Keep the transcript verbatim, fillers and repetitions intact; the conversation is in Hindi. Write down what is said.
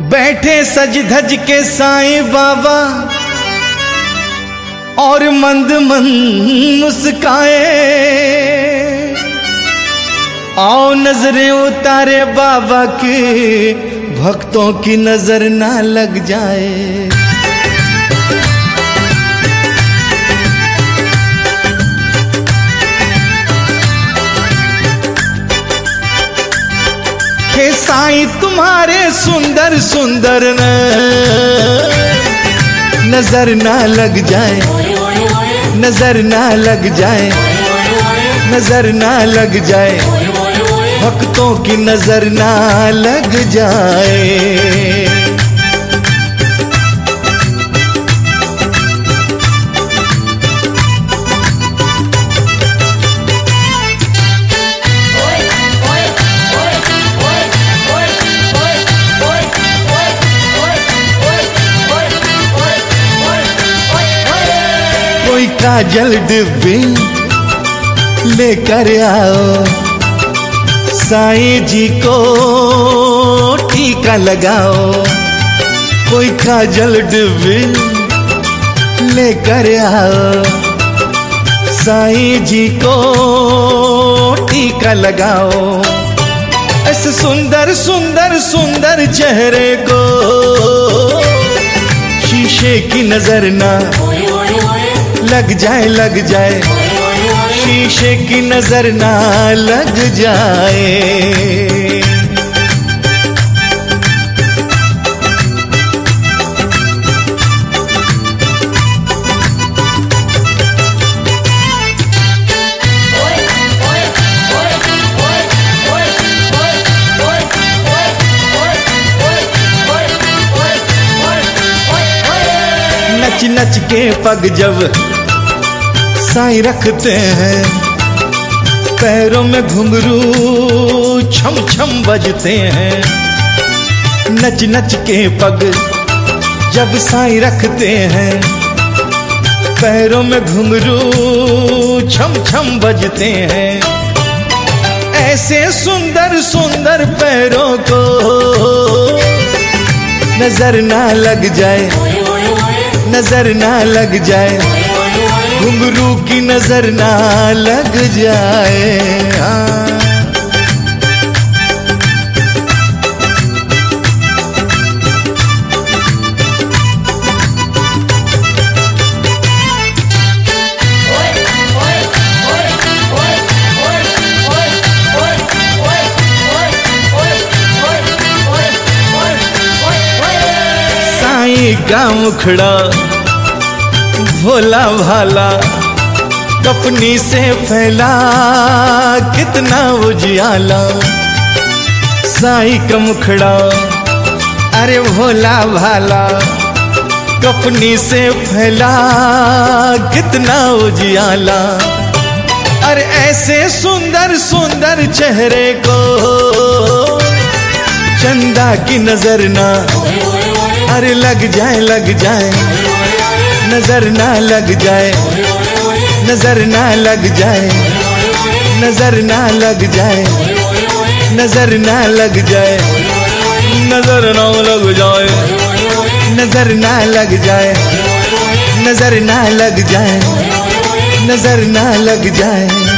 बैठे सज धज के साईं बाबा और मंद मंद मुस्काए। आओ नजरें उतारे बाबा की, भक्तों की नजर ना लग जाए। हे साईं तुम्हारे सुंदर सुंदर न नजर ना लग जाए, नजर ना लग जाए, नजर ना लग जाए, भक्तों की नजर ना लग जाए। कोई काजल डिब्बी लेकर आओ, साईं जी को टीका लगाओ। कोई काजल डिब्बी लेकर आओ, साईं जी को टीका लगाओ। ऐसे सुंदर सुंदर सुंदर चेहरे को शीशे की नजर ना लग जाए, लग जाए, शीशे की नजर ना लग जाए। नच नच के पग जब साईं रखते हैं, पैरों में घुंघरू छम छम बजते हैं। नच नच के पग जब साईं रखते हैं, पैरों में घुंघरू छम छम बजते हैं। ऐसे सुंदर सुंदर पैरों को नजर ना लग जाए, नजर ना लग जाए, घुंघरू की नजर ना लग जाए। हाँ। साईं का मुखड़ा भोला भाला, कपनी से फैला कितना उजियाला। साईं का मुखड़ा अरे भोला भाला, कपनी से फैला कितना उजियाला। अरे ऐसे सुंदर सुंदर चेहरे को चंदा की नजर ना अरे लग जाए, लग जाए, नजर ना लग जाए, नजर ना लग जाए, नजर ना लग जाए, नजर ना लग जाए, नजर ना लग जाए, नजर ना लग जाए, नजर ना लग जाए, नजर ना लग जाए।